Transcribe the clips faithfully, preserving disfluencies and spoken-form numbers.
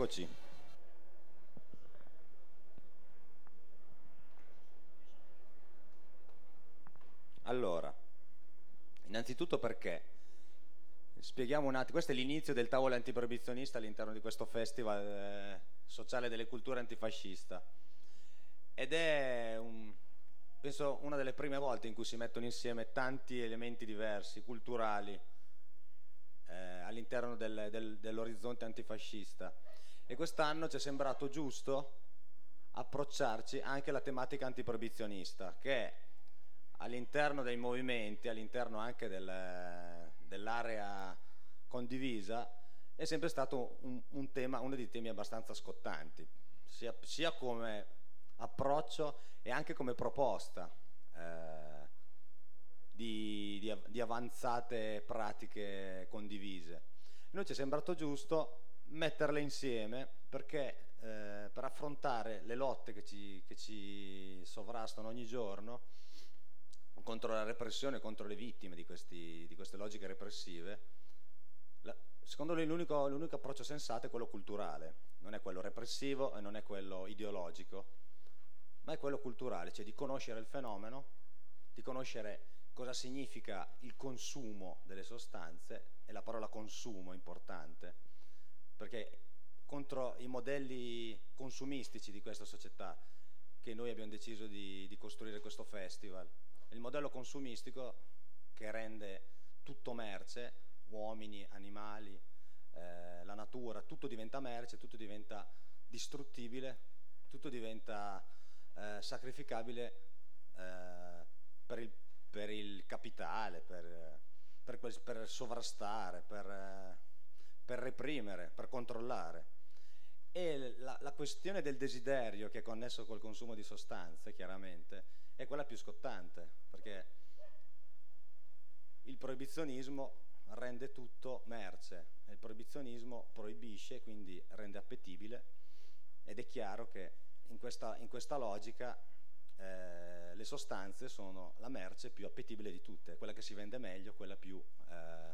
Eccoci. Allora, innanzitutto perché? Spieghiamo un attimo, questo è l'inizio del tavolo antiproibizionista all'interno di questo festival eh, sociale delle culture antifascista ed è un, penso una delle prime volte in cui si mettono insieme tanti elementi diversi, culturali, eh, all'interno del, del, dell'orizzonte antifascista, e quest'anno ci è sembrato giusto approcciarci anche alla tematica antiproibizionista, che è all'interno dei movimenti, all'interno anche del, dell'area condivisa, è sempre stato un, un tema, uno dei temi abbastanza scottanti, sia, sia come approccio e anche come proposta eh, di, di, di avanzate pratiche condivise. Noi ci è sembrato giusto metterle insieme perché eh, per affrontare le lotte che ci, che ci sovrastano ogni giorno contro la repressione, contro le vittime di, questi, di queste logiche repressive, la, secondo noi l'unico, l'unico approccio sensato è quello culturale, non è quello repressivo e non è quello ideologico, ma è quello culturale, cioè di conoscere il fenomeno, di conoscere cosa significa il consumo delle sostanze, e la parola consumo è importante, perché contro i modelli consumistici di questa società che noi abbiamo deciso di, di costruire questo festival, il modello consumistico che rende tutto merce, uomini, animali, eh, la natura, tutto diventa merce, tutto diventa distruttibile, tutto diventa eh, sacrificabile eh, per, il, per il capitale, per, per, per sovrastare, per, per reprimere, per controllare. E la, la questione del desiderio, che è connesso col consumo di sostanze, chiaramente, è quella più scottante, perché il proibizionismo rende tutto merce, il proibizionismo proibisce, quindi rende appetibile, ed è chiaro che in questa, in questa logica eh, le sostanze sono la merce più appetibile di tutte, quella che si vende meglio, quella più, eh,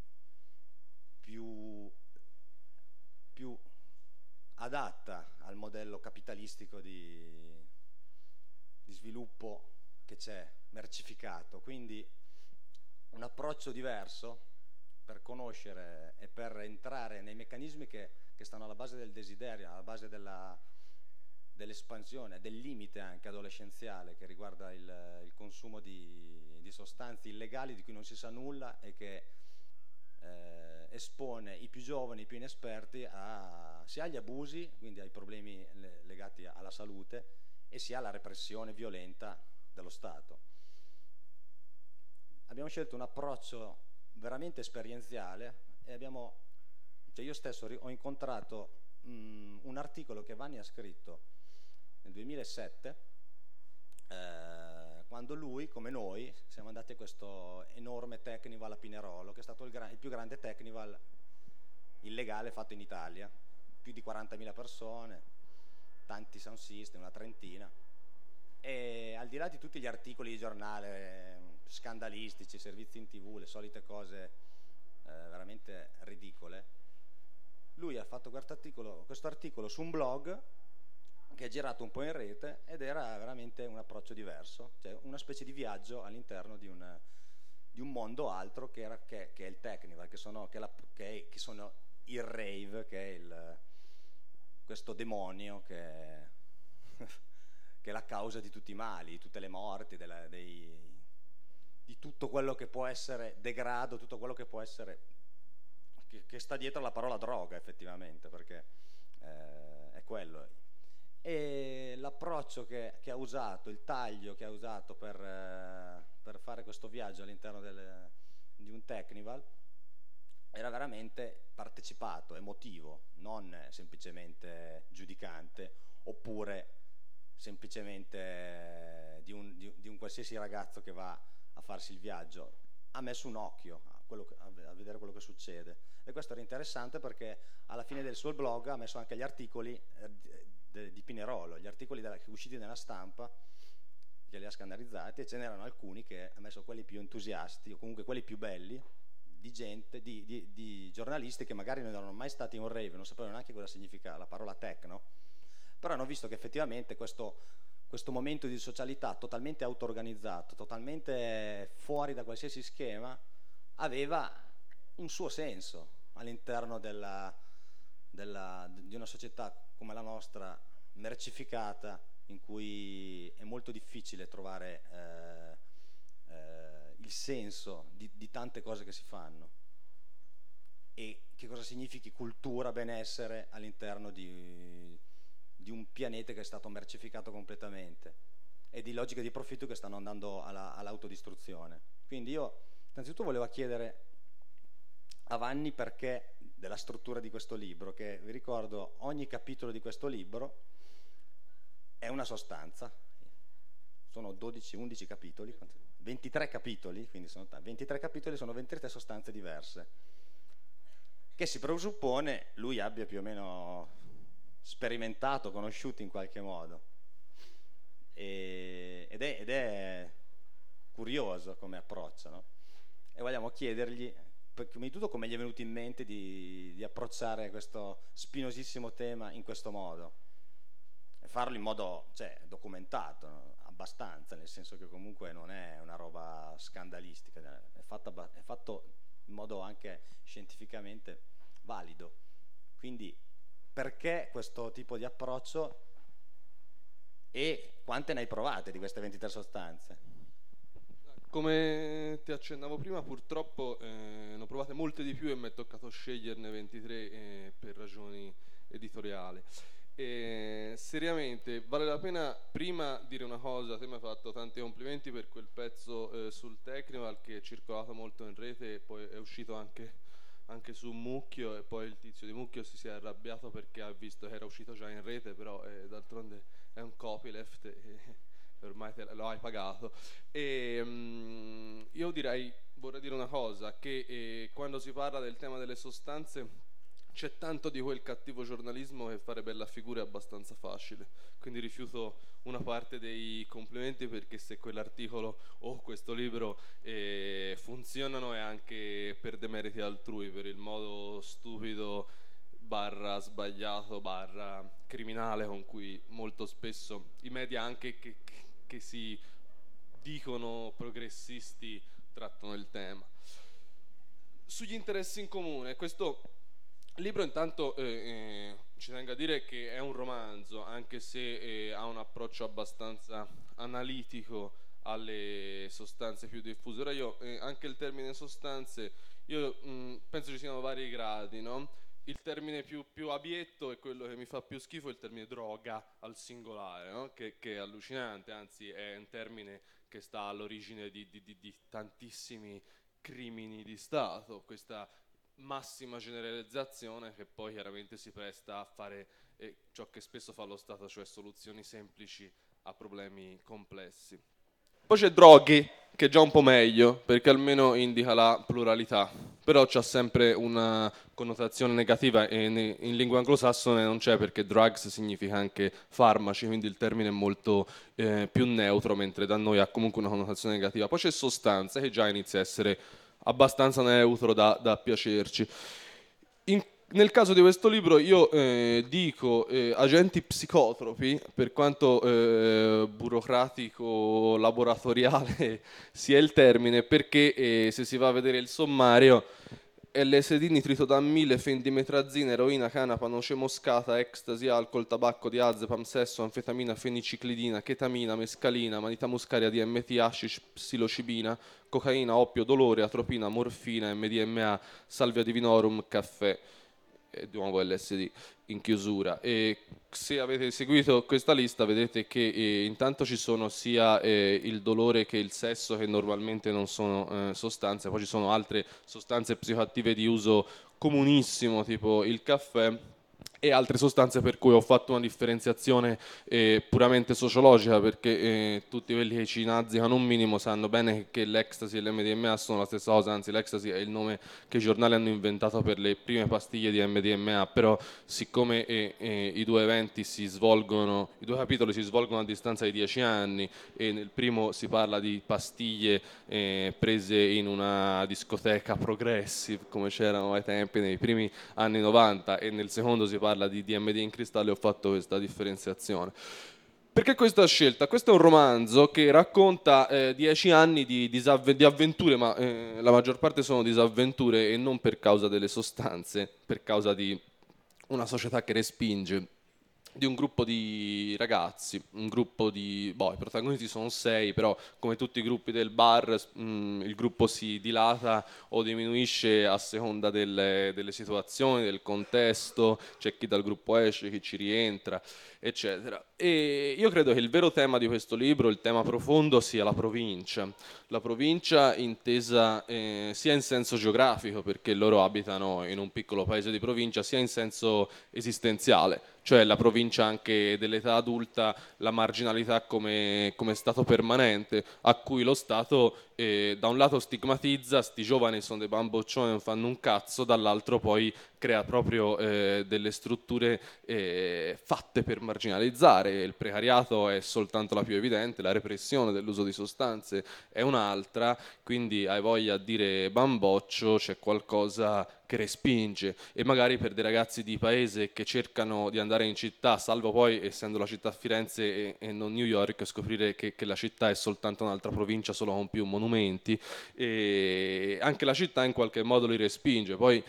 più, più adatta al modello capitalistico di, di sviluppo che c'è, mercificato. Quindi un approccio diverso per conoscere e per entrare nei meccanismi che, che stanno alla base del desiderio, alla base della, dell'espansione, del limite anche adolescenziale che riguarda il, il consumo di, di sostanze illegali di cui non si sa nulla e che eh, espone i più giovani, i più inesperti a, sia agli abusi, quindi ai problemi le, legati alla salute, e sia alla repressione violenta dello Stato. Abbiamo scelto un approccio veramente esperienziale e abbiamo, cioè io stesso ho incontrato mh, un articolo che Vanni ha scritto nel duemilasette, eh, quando lui, come noi, siamo andati a questo enorme Technival a Pinerolo, che è stato il, gra- il più grande Technival illegale fatto in Italia, più di quarantamila persone, tanti sound system, una trentina, e al di là di tutti gli articoli di giornale scandalistici, servizi in tv, le solite cose eh, veramente ridicole, lui ha fatto questo articolo, questo articolo su un blog che è girato un po' in rete ed era veramente un approccio diverso, cioè una specie di viaggio all'interno di un, di un mondo altro che, era, che, che è il Technival, che sono, che la, che è, che sono il rave, che è il, questo demonio che è, che è la causa di tutti i mali, di tutte le morti, della, dei, di tutto quello che può essere degrado, tutto quello che può essere, che, che sta dietro la parola droga effettivamente, perché eh, è quello. E l'approccio che, che ha usato, il taglio che ha usato per, eh, per fare questo viaggio all'interno del, di un Technival era veramente partecipato, emotivo, non semplicemente giudicante oppure semplicemente di un, di, di un qualsiasi ragazzo che va a farsi il viaggio. Ha messo un occhio a, quello che, a vedere quello che succede, e questo era interessante perché alla fine del suo blog ha messo anche gli articoli eh, di Pinerolo, gli articoli della, usciti nella stampa, che li ha scannerizzati, e ce n'erano alcuni che ha messo quelli più entusiasti o comunque quelli più belli di gente, di, di, di giornalisti che magari non erano mai stati in un rave, non sapevano neanche cosa significa la parola techno, però hanno visto che effettivamente questo, questo momento di socialità totalmente auto-organizzato, totalmente fuori da qualsiasi schema, aveva un suo senso all'interno della, della, di una società come la nostra, mercificata, in cui è molto difficile trovare eh, eh, il senso di, di tante cose che si fanno, e che cosa significhi cultura, benessere all'interno di, di un pianeta che è stato mercificato completamente, e di logiche di profitto che stanno andando alla, all'autodistruzione. Quindi io innanzitutto volevo chiedere a Vanni perché della struttura di questo libro, che vi ricordo ogni capitolo di questo libro è una sostanza, sono dodici undici capitoli, ventitré capitoli, quindi sono ventitré capitoli, sono ventitré sostanze diverse, che si presuppone lui abbia più o meno sperimentato, conosciuto in qualche modo, e, ed, è, ed è curioso come approccio, no? E vogliamo chiedergli prima di tutto come gli è venuto in mente di, di approcciare questo spinosissimo tema in questo modo, e farlo in modo, cioè, documentato, no? Abbastanza, nel senso che comunque non è una roba scandalistica, è, fatta, è fatto in modo anche scientificamente valido. Quindi perché questo tipo di approccio, e quante ne hai provate di queste ventitré sostanze? Come ti accennavo prima, purtroppo eh, ne ho provate molte di più e mi è toccato sceglierne ventitré eh, per ragioni editoriali. E, seriamente, vale la pena prima dire una cosa: te mi hai fatto tanti complimenti per quel pezzo eh, sul Technival che è circolato molto in rete e poi è uscito anche, anche su Mucchio, e poi il tizio di Mucchio si, si è arrabbiato perché ha visto che era uscito già in rete, però eh, d'altronde è un copyleft e ormai te lo hai pagato. E, um, io direi, vorrei dire una cosa, che eh, quando si parla del tema delle sostanze c'è tanto di quel cattivo giornalismo che fare bella figura è abbastanza facile, quindi rifiuto una parte dei complimenti, perché se quell'articolo o questo libro eh, funzionano è anche per demeriti altrui, per il modo stupido barra sbagliato barra criminale con cui molto spesso i media, anche che, che si dicono progressisti, trattano il tema. Sugli interessi in comune, questo libro intanto eh, eh, ci tengo a dire che è un romanzo, anche se eh, ha un approccio abbastanza analitico alle sostanze più diffuse. Ora io, eh, anche il termine sostanze, io mh, penso ci siano vari gradi, no? Il termine più, più abietto è quello che mi fa più schifo, è il termine droga al singolare, no? che, che è allucinante, anzi è un termine che sta all'origine di, di, di, di tantissimi crimini di Stato, questa massima generalizzazione che poi chiaramente si presta a fare eh, ciò che spesso fa lo Stato, cioè soluzioni semplici a problemi complessi. Poi c'è droghi, che è già un po' meglio, perché almeno indica la pluralità, però c'ha sempre una connotazione negativa, e in lingua anglosassone non c'è, perché drugs significa anche farmaci, quindi il termine è molto eh, più neutro, mentre da noi ha comunque una connotazione negativa. Poi c'è sostanza, che già inizia a essere abbastanza neutro da, da piacerci. In, nel caso di questo libro io eh, dico eh, agenti psicotropi, per quanto eh, burocratico, laboratoriale sia il termine, perché eh, se si va a vedere il sommario: L S D, nitritodammile, fendimetrazina, eroina, canapa, noce moscata, ecstasy, alcol, tabacco, diazepam, sesso, anfetamina, feniciclidina, chetamina, mescalina, manita muscaria, D M T, hashish, psilocibina, cocaina, oppio, dolore, atropina, morfina, M D M A, salvia divinorum, caffè, e di nuovo L S D in chiusura. E se avete seguito questa lista vedete che eh, intanto ci sono sia eh, il dolore che il sesso, che normalmente non sono eh, sostanze, poi ci sono altre sostanze psicoattive di uso comunissimo, tipo il caffè, e altre sostanze per cui ho fatto una differenziazione eh, puramente sociologica, perché eh, tutti quelli che ci nazzicano un minimo sanno bene che l'ecstasy e l'M D M A sono la stessa cosa, anzi l'ecstasy è il nome che i giornali hanno inventato per le prime pastiglie di M D M A, però siccome eh, eh, i due eventi si svolgono, i due capitoli si svolgono a distanza di dieci anni e nel primo si parla di pastiglie eh, prese in una discoteca progressive come c'erano ai tempi nei primi anni novanta e nel secondo si parla di D M D in cristallo, ho fatto questa differenziazione. Perché questa scelta? Questo è un romanzo che racconta eh, dieci anni di, disavve- di avventure, ma eh, la maggior parte sono disavventure e non per causa delle sostanze, per causa di una società che respinge, di un gruppo di ragazzi, un gruppo di, boh, i protagonisti sono sei, però come tutti i gruppi del bar mh, il gruppo si dilata o diminuisce a seconda delle, delle situazioni, del contesto, c'è chi dal gruppo esce, chi ci rientra, eccetera. E io credo che il vero tema di questo libro, il tema profondo, sia la provincia. La provincia intesa eh, sia in senso geografico, perché loro abitano in un piccolo paese di provincia, sia in senso esistenziale, cioè la provincia anche dell'età adulta, la marginalità come, come stato permanente, a cui lo Stato eh, da un lato stigmatizza, sti giovani sono dei bamboccioni, non fanno un cazzo, dall'altro poi crea proprio eh, delle strutture eh, fatte per marginalizzare. Il precariato è soltanto la più evidente, la repressione dell'uso di sostanze è un'altra, quindi hai voglia a dire bamboccio, c'è qualcosa che respinge, e magari per dei ragazzi di paese che cercano di andare in città, salvo poi, essendo la città Firenze e, e non New York, scoprire che, che la città è soltanto un'altra provincia solo con più monumenti, e anche la città in qualche modo li respinge. Poi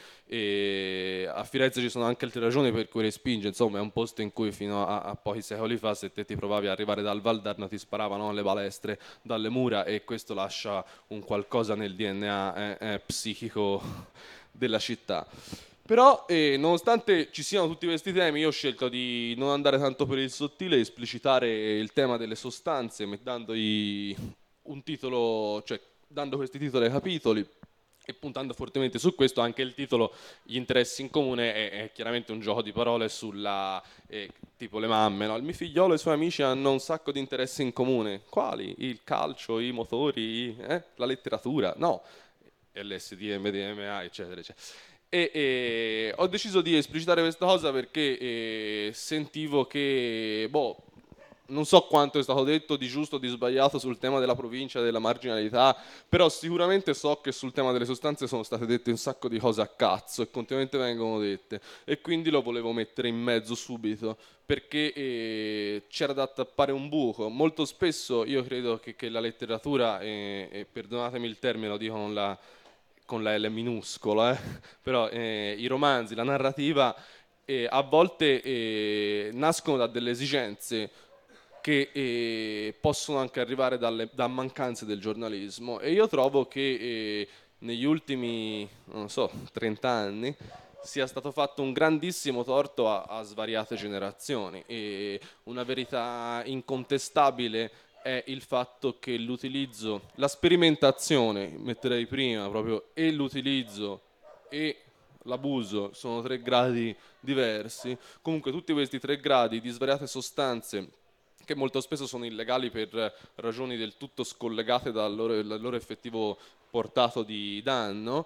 e a Firenze ci sono anche altre ragioni per cui respinge, insomma è un posto in cui fino a, a pochi secoli fa, se te ti provavi ad arrivare dal Valdarno, ti sparavano le balestre dalle mura, e questo lascia un qualcosa nel D N A eh, eh, psichico della città. Però eh, nonostante ci siano tutti questi temi, io ho scelto di non andare tanto per il sottile e esplicitare il tema delle sostanze, dandogli un titolo, cioè dando questi titoli ai capitoli e puntando fortemente su questo. Anche il titolo Gli interessi in comune è, è chiaramente un gioco di parole sulla, eh, tipo le mamme, no? Il mio figliolo e i suoi amici hanno un sacco di interessi in comune. Quali? Il calcio, i motori, eh? La letteratura? No. L S D, M D M A, eccetera, eccetera. E, e ho deciso di esplicitare questa cosa perché eh, sentivo che, boh, non so quanto è stato detto di giusto o di sbagliato sul tema della provincia, della marginalità, però sicuramente so che sul tema delle sostanze sono state dette un sacco di cose a cazzo e continuamente vengono dette, e quindi lo volevo mettere in mezzo subito perché eh, c'era da tappare un buco. Molto spesso io credo che, che la letteratura, eh, e perdonatemi il termine, lo dico con la, con la L minuscola, eh, però eh, i romanzi, la narrativa eh, a volte eh, nascono da delle esigenze che eh, possono anche arrivare dalle, da mancanze del giornalismo, e io trovo che eh, negli ultimi, non so, trenta anni sia stato fatto un grandissimo torto a, a svariate generazioni, e una verità incontestabile è il fatto che l'utilizzo, la sperimentazione, metterei prima proprio, e l'utilizzo e l'abuso sono tre gradi diversi. Comunque tutti questi tre gradi di svariate sostanze che molto spesso sono illegali per ragioni del tutto scollegate dal loro, dal loro effettivo portato di danno,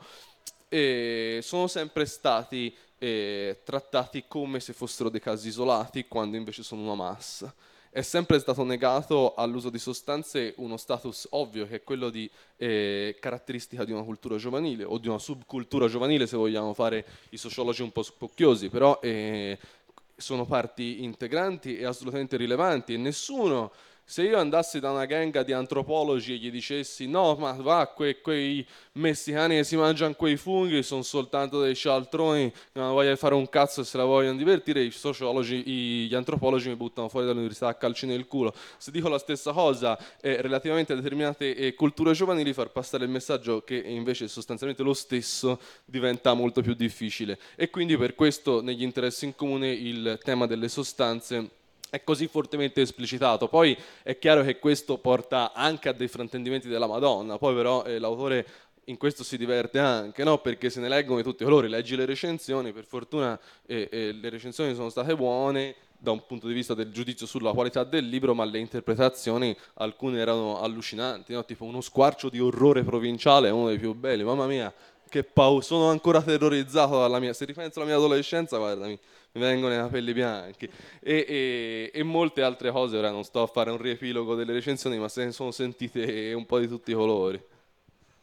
e sono sempre stati eh, trattati come se fossero dei casi isolati, quando invece sono una massa. È sempre stato negato all'uso di sostanze uno status ovvio, che è quello di eh, caratteristica di una cultura giovanile o di una subcultura giovanile, se vogliamo fare i sociologi un po' spocchiosi, però eh, sono parti integranti e assolutamente rilevanti, e nessuno, se io andassi da una gang di antropologi e gli dicessi no, ma va, que, quei messicani che si mangiano quei funghi sono soltanto dei cialtroni, non voglio fare un cazzo e se la vogliono divertire, i sociologi, gli antropologi mi buttano fuori dall'università a calci nel culo. Se dico la stessa cosa eh, relativamente a determinate eh, culture giovanili, far passare il messaggio che invece è sostanzialmente lo stesso diventa molto più difficile, e quindi per questo negli interessi in comune il tema delle sostanze è così fortemente esplicitato. Poi è chiaro che questo porta anche a dei fraintendimenti della Madonna, poi però eh, l'autore in questo si diverte anche, no? Perché se ne leggono di tutti i colori, leggi le recensioni, per fortuna eh, eh, le recensioni sono state buone da un punto di vista del giudizio sulla qualità del libro, ma le interpretazioni alcune erano allucinanti, no? Tipo Uno squarcio di orrore provinciale è uno dei più belli, mamma mia, che paura, sono ancora terrorizzato dalla mia, se ripenso alla mia adolescenza, guarda, mi, mi vengono i capelli bianchi e, e, e molte altre cose. Ora non sto a fare un riepilogo delle recensioni, ma se ne sono sentite un po' di tutti i colori.